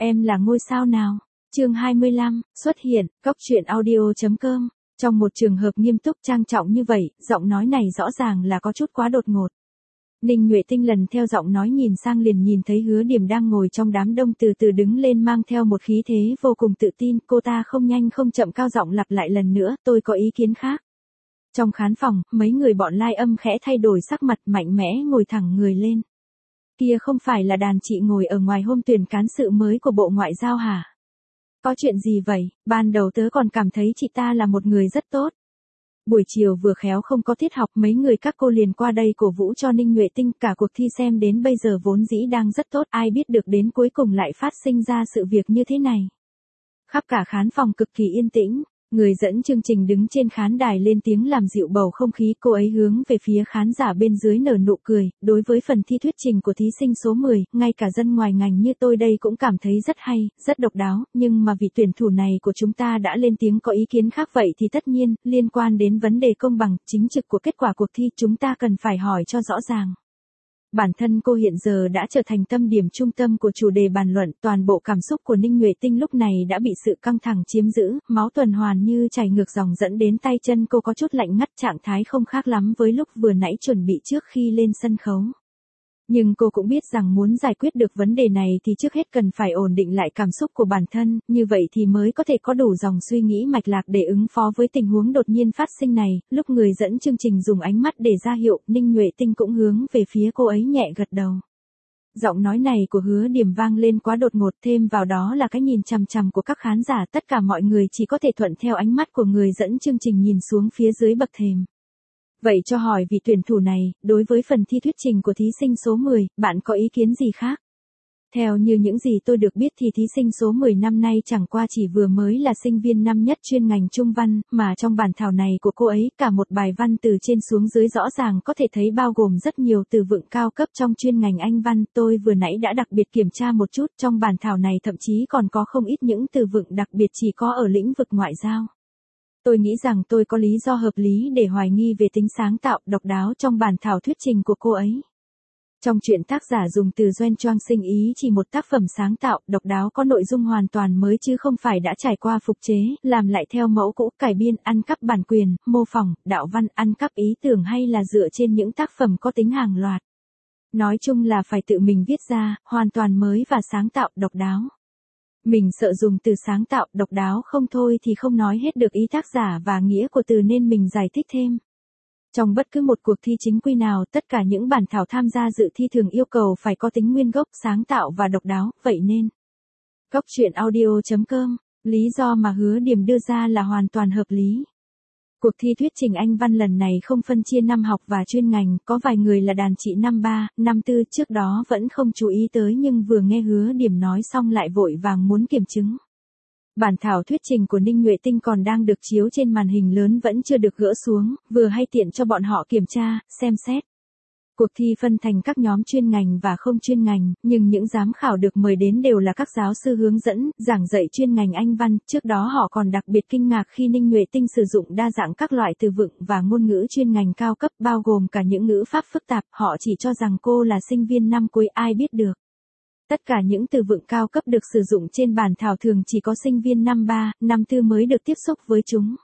Em là ngôi sao nào? Chương 25, xuất hiện, Cóc truyện audio.com. Trong một trường hợp nghiêm túc trang trọng như vậy, giọng nói này rõ ràng là có chút quá đột ngột. Ninh Nhuệ Tinh lần theo giọng nói nhìn sang liền nhìn thấy Hứa Điểm đang ngồi trong đám đông từ từ đứng lên mang theo một khí thế vô cùng tự tin, cô ta không nhanh không chậm cao giọng lặp lại lần nữa, tôi có ý kiến khác. Trong khán phòng, mấy người bọn Lai Âm khẽ thay đổi sắc mặt mạnh mẽ ngồi thẳng người lên. Kia không phải là đàn chị ngồi ở ngoài hôm tuyển cán sự mới của Bộ Ngoại giao hả? Có chuyện gì vậy, ban đầu tớ còn cảm thấy chị ta là một người rất tốt. Buổi chiều vừa khéo không có tiết học mấy người các cô liền qua đây cổ vũ cho Ninh Nhuệ Tinh, cả cuộc thi xem đến bây giờ vốn dĩ đang rất tốt, ai biết được đến cuối cùng lại phát sinh ra sự việc như thế này. Khắp cả khán phòng cực kỳ yên tĩnh, người dẫn chương trình đứng trên khán đài lên tiếng làm dịu bầu không khí, cô ấy hướng về phía khán giả bên dưới nở nụ cười, đối với phần thi thuyết trình của thí sinh số 10, ngay cả dân ngoài ngành như tôi đây cũng cảm thấy rất hay, rất độc đáo, nhưng mà vị tuyển thủ này của chúng ta đã lên tiếng có ý kiến khác vậy thì tất nhiên, liên quan đến vấn đề công bằng, chính trực của kết quả cuộc thi chúng ta cần phải hỏi cho rõ ràng. Bản thân cô hiện giờ đã trở thành tâm điểm trung tâm của chủ đề bàn luận, toàn bộ cảm xúc của Ninh Nhuệ Tinh lúc này đã bị sự căng thẳng chiếm giữ, máu tuần hoàn như chảy ngược dòng dẫn đến tay chân cô có chút lạnh ngắt, trạng thái không khác lắm với lúc vừa nãy chuẩn bị trước khi lên sân khấu. Nhưng cô cũng biết rằng muốn giải quyết được vấn đề này thì trước hết cần phải ổn định lại cảm xúc của bản thân, như vậy thì mới có thể có đủ dòng suy nghĩ mạch lạc để ứng phó với tình huống đột nhiên phát sinh này. Lúc người dẫn chương trình dùng ánh mắt để ra hiệu, Ninh Nhuệ Tinh cũng hướng về phía cô ấy nhẹ gật đầu. Giọng nói này của Hứa Điểm vang lên quá đột ngột, thêm vào đó là cái nhìn chằm chằm của các khán giả, tất cả mọi người chỉ có thể thuận theo ánh mắt của người dẫn chương trình nhìn xuống phía dưới bậc thềm. Vậy cho hỏi vị tuyển thủ này, đối với phần thi thuyết trình của thí sinh số 10, bạn có ý kiến gì khác? Theo như những gì tôi được biết thì thí sinh số 10 năm nay chẳng qua chỉ vừa mới là sinh viên năm nhất chuyên ngành Trung văn, mà trong bản thảo này của cô ấy, cả một bài văn từ trên xuống dưới rõ ràng có thể thấy bao gồm rất nhiều từ vựng cao cấp trong chuyên ngành Anh văn. Tôi vừa nãy đã đặc biệt kiểm tra một chút, trong bản thảo này thậm chí còn có không ít những từ vựng đặc biệt chỉ có ở lĩnh vực ngoại giao. Tôi nghĩ rằng tôi có lý do hợp lý để hoài nghi về tính sáng tạo, độc đáo trong bản thảo thuyết trình của cô ấy. Trong truyện tác giả dùng từ Doan Choang sinh ý chỉ một tác phẩm sáng tạo, độc đáo có nội dung hoàn toàn mới chứ không phải đã trải qua phục chế, làm lại theo mẫu cũ, cải biên, ăn cắp bản quyền, mô phỏng, đạo văn, ăn cắp ý tưởng hay là dựa trên những tác phẩm có tính hàng loạt. Nói chung là phải tự mình viết ra, hoàn toàn mới và sáng tạo, độc đáo. Mình sợ dùng từ sáng tạo, độc đáo không thôi thì không nói hết được ý tác giả và nghĩa của từ nên mình giải thích thêm. Trong bất cứ một cuộc thi chính quy nào, tất cả những bản thảo tham gia dự thi thường yêu cầu phải có tính nguyên gốc, sáng tạo và độc đáo, vậy nên Cóc truyện audio.com, lý do mà Hứa Điểm đưa ra là hoàn toàn hợp lý. Cuộc thi thuyết trình Anh văn lần này không phân chia năm học và chuyên ngành, có vài người là đàn chị năm 3, năm 4 trước đó vẫn không chú ý tới nhưng vừa nghe Hứa Điểm nói xong lại vội vàng muốn kiểm chứng. Bản thảo thuyết trình của Ninh Nhuệ Tinh còn đang được chiếu trên màn hình lớn vẫn chưa được gỡ xuống, vừa hay tiện cho bọn họ kiểm tra, xem xét. Cuộc thi phân thành các nhóm chuyên ngành và không chuyên ngành, nhưng những giám khảo được mời đến đều là các giáo sư hướng dẫn, giảng dạy chuyên ngành Anh văn. Trước đó họ còn đặc biệt kinh ngạc khi Ninh Nhuệ Tinh sử dụng đa dạng các loại từ vựng và ngôn ngữ chuyên ngành cao cấp bao gồm cả những ngữ pháp phức tạp, họ chỉ cho rằng cô là sinh viên năm cuối, ai biết được. Tất cả những từ vựng cao cấp được sử dụng trên bản thảo thường chỉ có sinh viên năm 3, năm 4 mới được tiếp xúc với chúng.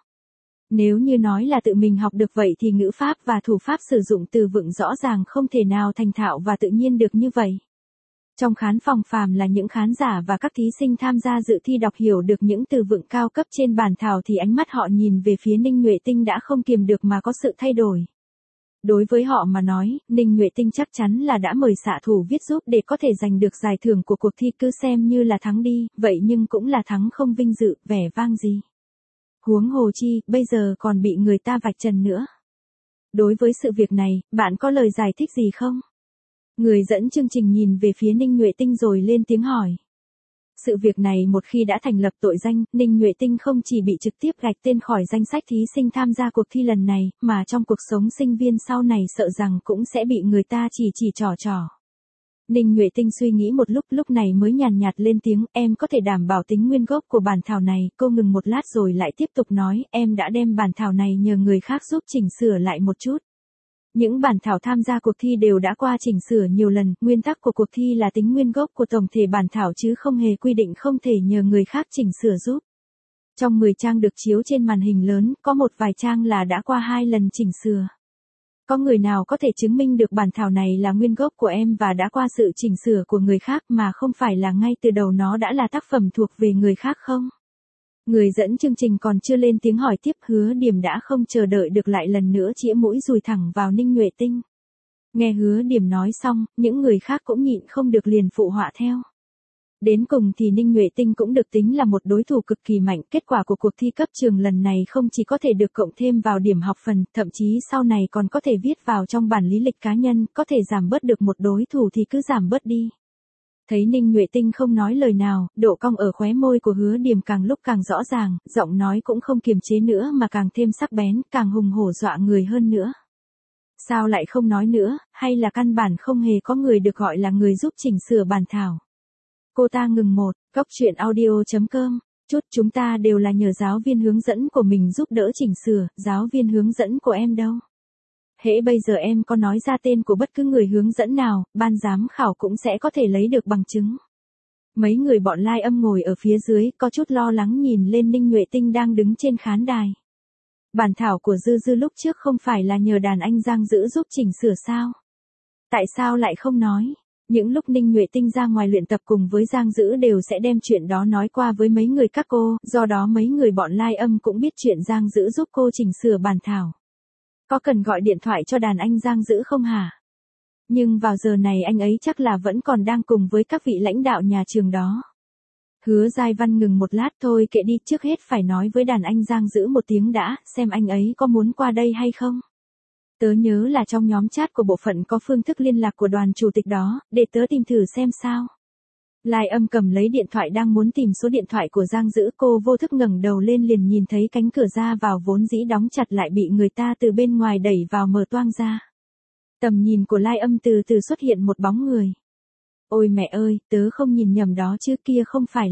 Nếu như nói là tự mình học được vậy thì ngữ pháp và thủ pháp sử dụng từ vựng rõ ràng không thể nào thành thạo và tự nhiên được như vậy. Trong khán phòng phàm là những khán giả và các thí sinh tham gia dự thi đọc hiểu được những từ vựng cao cấp trên bản thảo thì ánh mắt họ nhìn về phía Ninh Nhuệ Tinh đã không kiềm được mà có sự thay đổi. Đối với họ mà nói, Ninh Nhuệ Tinh chắc chắn là đã mời xạ thủ viết giúp để có thể giành được giải thưởng của cuộc thi, cứ xem như là thắng đi, vậy nhưng cũng là thắng không vinh dự, vẻ vang gì. Huống hồ chi, bây giờ còn bị người ta vạch trần nữa. Đối với sự việc này, bạn có lời giải thích gì không? Người dẫn chương trình nhìn về phía Ninh Nhuệ Tinh rồi lên tiếng hỏi. Sự việc này một khi đã thành lập tội danh, Ninh Nhuệ Tinh không chỉ bị trực tiếp gạch tên khỏi danh sách thí sinh tham gia cuộc thi lần này, mà trong cuộc sống sinh viên sau này sợ rằng cũng sẽ bị người ta chỉ trỏ. Ninh Nhuệ Tinh suy nghĩ một lúc này mới nhàn nhạt lên tiếng, em có thể đảm bảo tính nguyên gốc của bản thảo này. Cô ngừng một lát rồi lại tiếp tục nói, em đã đem bản thảo này nhờ người khác giúp chỉnh sửa lại một chút. Những bản thảo tham gia cuộc thi đều đã qua chỉnh sửa nhiều lần, nguyên tắc của cuộc thi là tính nguyên gốc của tổng thể bản thảo chứ không hề quy định không thể nhờ người khác chỉnh sửa giúp. Trong 10 trang được chiếu trên màn hình lớn, có một vài trang là đã qua 2 lần chỉnh sửa. Có người nào có thể chứng minh được bản thảo này là nguyên gốc của em và đã qua sự chỉnh sửa của người khác mà không phải là ngay từ đầu nó đã là tác phẩm thuộc về người khác không? Người dẫn chương trình còn chưa lên tiếng hỏi tiếp, Hứa Điểm đã không chờ đợi được lại lần nữa chĩa mũi dùi thẳng vào Ninh Nhuệ Tinh. Nghe Hứa Điểm nói xong, những người khác cũng nhịn không được liền phụ họa theo. Đến cùng thì Ninh Nhuệ Tinh cũng được tính là một đối thủ cực kỳ mạnh, kết quả của cuộc thi cấp trường lần này không chỉ có thể được cộng thêm vào điểm học phần, thậm chí sau này còn có thể viết vào trong bản lý lịch cá nhân, có thể giảm bớt được một đối thủ thì cứ giảm bớt đi. Thấy Ninh Nhuệ Tinh không nói lời nào, độ cong ở khóe môi của Hứa Điểm càng lúc càng rõ ràng, giọng nói cũng không kiềm chế nữa mà càng thêm sắc bén, càng hùng hổ dọa người hơn nữa. Sao lại không nói nữa, hay là căn bản không hề có người được gọi là người giúp chỉnh sửa bản thảo? Cô ta ngừng một, Cóc truyện audio.com, chúng ta đều là nhờ giáo viên hướng dẫn của mình giúp đỡ chỉnh sửa, giáo viên hướng dẫn của em đâu? Hễ bây giờ em có nói ra tên của bất cứ người hướng dẫn nào, ban giám khảo cũng sẽ có thể lấy được bằng chứng. Mấy người bọn Lai Âm ngồi ở phía dưới, có chút lo lắng nhìn lên Ninh Nhuệ Tinh đang đứng trên khán đài. Bản thảo của Dư Dư lúc trước không phải là nhờ đàn anh Giang Dữ giúp chỉnh sửa sao? Tại sao lại không nói? Những lúc Ninh Nhuệ Tinh ra ngoài luyện tập cùng với Giang Dữ đều sẽ đem chuyện đó nói qua với mấy người các cô, do đó mấy người bọn Lai Âm cũng biết chuyện Giang Dữ giúp cô chỉnh sửa bản thảo. Có cần gọi điện thoại cho đàn anh Giang Dữ không hả? Nhưng vào giờ này anh ấy chắc là vẫn còn đang cùng với các vị lãnh đạo nhà trường đó. Hứa Giai Văn ngừng một lát, thôi kệ đi, trước hết phải nói với đàn anh Giang Dữ một tiếng đã, xem anh ấy có muốn qua đây hay không. Tớ nhớ là trong nhóm chat của bộ phận có phương thức liên lạc của đoàn chủ tịch đó, để tớ tìm thử xem sao. Lai Âm cầm lấy điện thoại đang muốn tìm số điện thoại của Giang Dữ, cô vô thức ngẩng đầu lên liền nhìn thấy cánh cửa ra vào vốn dĩ đóng chặt lại bị người ta từ bên ngoài đẩy vào mở toang ra. Tầm nhìn của Lai Âm từ từ xuất hiện một bóng người. Ôi mẹ ơi, tớ không nhìn nhầm đó chứ, kia không phải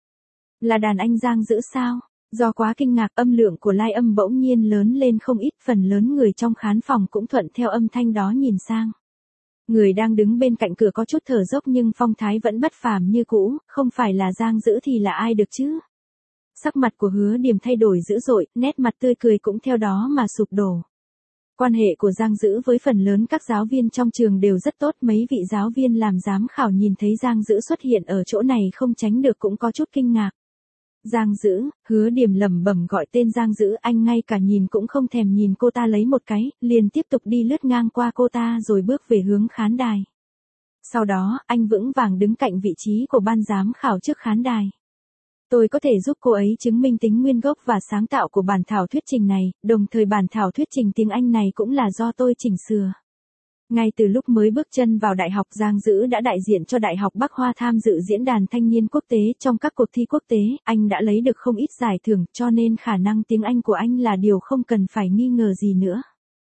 là đàn anh Giang Dữ sao? Do quá kinh ngạc, âm lượng của Lai Âm bỗng nhiên lớn lên không ít, phần lớn người trong khán phòng cũng thuận theo âm thanh đó nhìn sang. Người đang đứng bên cạnh cửa có chút thở dốc nhưng phong thái vẫn bất phàm như cũ, không phải là Giang Dữ thì là ai được chứ? Sắc mặt của Hứa Điểm thay đổi dữ dội, nét mặt tươi cười cũng theo đó mà sụp đổ. Quan hệ của Giang Dữ với phần lớn các giáo viên trong trường đều rất tốt, mấy vị giáo viên làm giám khảo nhìn thấy Giang Dữ xuất hiện ở chỗ này không tránh được cũng có chút kinh ngạc. Giang Dữ, Hứa Điểm lẩm bẩm gọi tên Giang Dữ, anh ngay cả nhìn cũng không thèm nhìn cô ta lấy một cái, liền tiếp tục đi lướt ngang qua cô ta rồi bước về hướng khán đài. Sau đó, anh vững vàng đứng cạnh vị trí của ban giám khảo trước khán đài. Tôi có thể giúp cô ấy chứng minh tính nguyên gốc và sáng tạo của bản thảo thuyết trình này, đồng thời bản thảo thuyết trình tiếng Anh này cũng là do tôi chỉnh sửa. Ngay từ lúc mới bước chân vào đại học, Giang Dữ đã đại diện cho Đại học Bắc Hoa tham dự diễn đàn thanh niên quốc tế, trong các cuộc thi quốc tế, anh đã lấy được không ít giải thưởng, cho nên khả năng tiếng Anh của anh là điều không cần phải nghi ngờ gì nữa.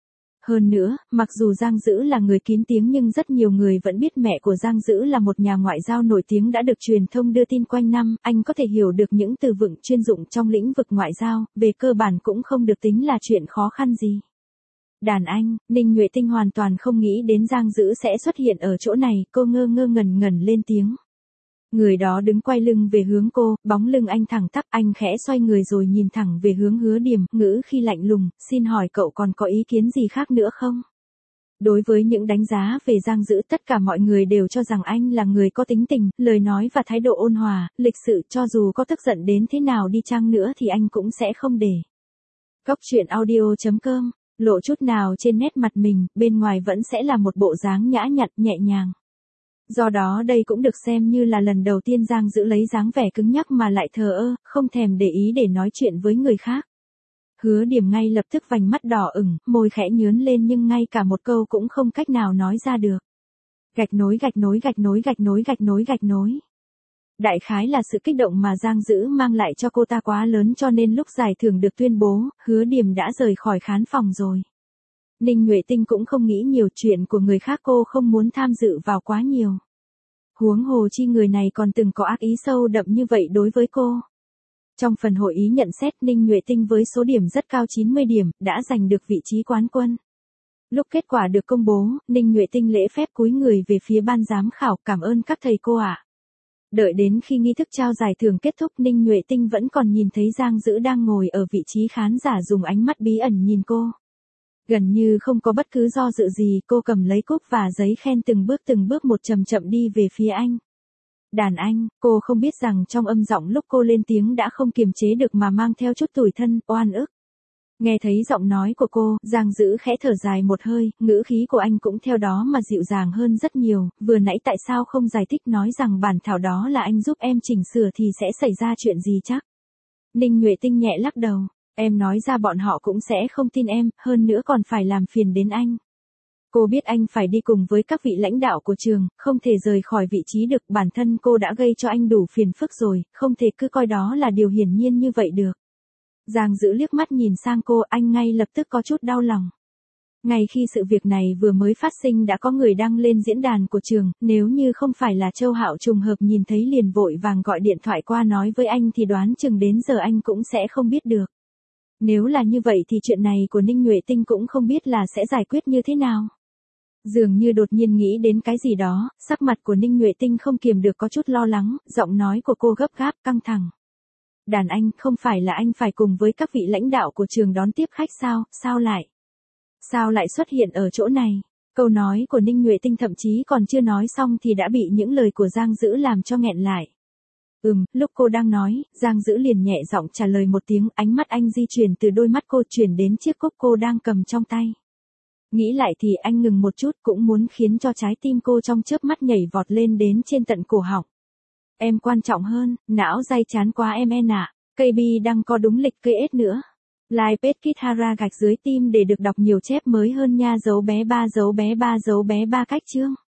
Hơn nữa, mặc dù Giang Dữ là người kín tiếng nhưng rất nhiều người vẫn biết mẹ của Giang Dữ là một nhà ngoại giao nổi tiếng đã được truyền thông đưa tin quanh năm, anh có thể hiểu được những từ vựng chuyên dụng trong lĩnh vực ngoại giao, về cơ bản cũng không được tính là chuyện khó khăn gì. Đàn anh, Ninh Nhuệ Tinh hoàn toàn không nghĩ đến Giang Dữ sẽ xuất hiện ở chỗ này, cô ngơ ngơ ngẩn ngẩn lên tiếng. Người đó đứng quay lưng về hướng cô, bóng lưng anh thẳng tắp, anh khẽ xoay người rồi nhìn thẳng về hướng Hứa Điểm, ngữ khi lạnh lùng, xin hỏi cậu còn có ý kiến gì khác nữa không? Đối với những đánh giá về Giang Dữ, tất cả mọi người đều cho rằng anh là người có tính tình, lời nói và thái độ ôn hòa, lịch sự, cho dù có tức giận đến thế nào đi chăng nữa thì anh cũng sẽ không để. Cóc truyện audio.com, lộ chút nào trên nét mặt mình, bên ngoài vẫn sẽ là một bộ dáng nhã nhặn, nhẹ nhàng. Do đó đây cũng được xem như là lần đầu tiên Giang Dữ lấy dáng vẻ cứng nhắc mà lại thờ ơ, không thèm để ý để nói chuyện với người khác. Hứa Điểm ngay lập tức vành mắt đỏ ửng, môi khẽ nhướn lên nhưng ngay cả một câu cũng không cách nào nói ra được. Gạch nối gạch nối gạch nối gạch nối gạch nối gạch nối. Đại khái là sự kích động mà Giang Dữ mang lại cho cô ta quá lớn cho nên lúc giải thưởng được tuyên bố, Hứa Điểm đã rời khỏi khán phòng rồi. Ninh Nhuệ Tinh cũng không nghĩ nhiều, chuyện của người khác cô không muốn tham dự vào quá nhiều. Huống hồ chi người này còn từng có ác ý sâu đậm như vậy đối với cô. Trong phần hội ý nhận xét, Ninh Nhuệ Tinh với số điểm rất cao 90 điểm, đã giành được vị trí quán quân. Lúc kết quả được công bố, Ninh Nhuệ Tinh lễ phép cúi người về phía ban giám khảo, cảm ơn các thầy cô ạ. Đợi đến khi nghi thức trao giải thưởng kết thúc, Ninh Nhuệ Tinh vẫn còn nhìn thấy Giang Dữ đang ngồi ở vị trí khán giả dùng ánh mắt bí ẩn nhìn cô. Gần như không có bất cứ do dự gì, cô cầm lấy cúp và giấy khen từng bước một chậm chậm đi về phía anh. Đàn anh, cô không biết rằng trong âm giọng lúc cô lên tiếng đã không kiềm chế được mà mang theo chút tủi thân, oan ức. Nghe thấy giọng nói của cô, Giang Dữ khẽ thở dài một hơi, ngữ khí của anh cũng theo đó mà dịu dàng hơn rất nhiều, vừa nãy tại sao không giải thích nói rằng bản thảo đó là anh giúp em chỉnh sửa thì sẽ xảy ra chuyện gì chắc. Ninh Nhuệ Tinh nhẹ lắc đầu, em nói ra bọn họ cũng sẽ không tin em, hơn nữa còn phải làm phiền đến anh. Cô biết anh phải đi cùng với các vị lãnh đạo của trường, không thể rời khỏi vị trí được, bản thân cô đã gây cho anh đủ phiền phức rồi, không thể cứ coi đó là điều hiển nhiên như vậy được. Giang Dữ liếc mắt nhìn sang cô, anh ngay lập tức có chút đau lòng. Ngay khi sự việc này vừa mới phát sinh đã có người đăng lên diễn đàn của trường, nếu như không phải là Châu Hạo trùng hợp nhìn thấy liền vội vàng gọi điện thoại qua nói với anh thì đoán chừng đến giờ anh cũng sẽ không biết được. Nếu là như vậy thì chuyện này của Ninh Nhuệ Tinh cũng không biết là sẽ giải quyết như thế nào. Dường như đột nhiên nghĩ đến cái gì đó, sắc mặt của Ninh Nhuệ Tinh không kiềm được có chút lo lắng, giọng nói của cô gấp gáp, căng thẳng. Đàn anh, không phải là anh phải cùng với các vị lãnh đạo của trường đón tiếp khách sao, sao lại xuất hiện ở chỗ này? Câu nói của Ninh Nhuệ Tinh thậm chí còn chưa nói xong thì đã bị những lời của Giang Dữ làm cho nghẹn lại. Lúc cô đang nói, Giang Dữ liền nhẹ giọng trả lời một tiếng, ánh mắt anh di chuyển từ đôi mắt cô chuyển đến chiếc cốc cô đang cầm trong tay. Nghĩ lại thì anh ngừng một chút, cũng muốn khiến cho trái tim cô trong chớp mắt nhảy vọt lên đến trên tận cổ họng. Em quan trọng hơn, não day chán quá em ạ. KB đang có đúng lịch cây ết nữa. Like page Kithara _ tim để được đọc nhiều chép mới hơn nha, dấu bé ba cách chương.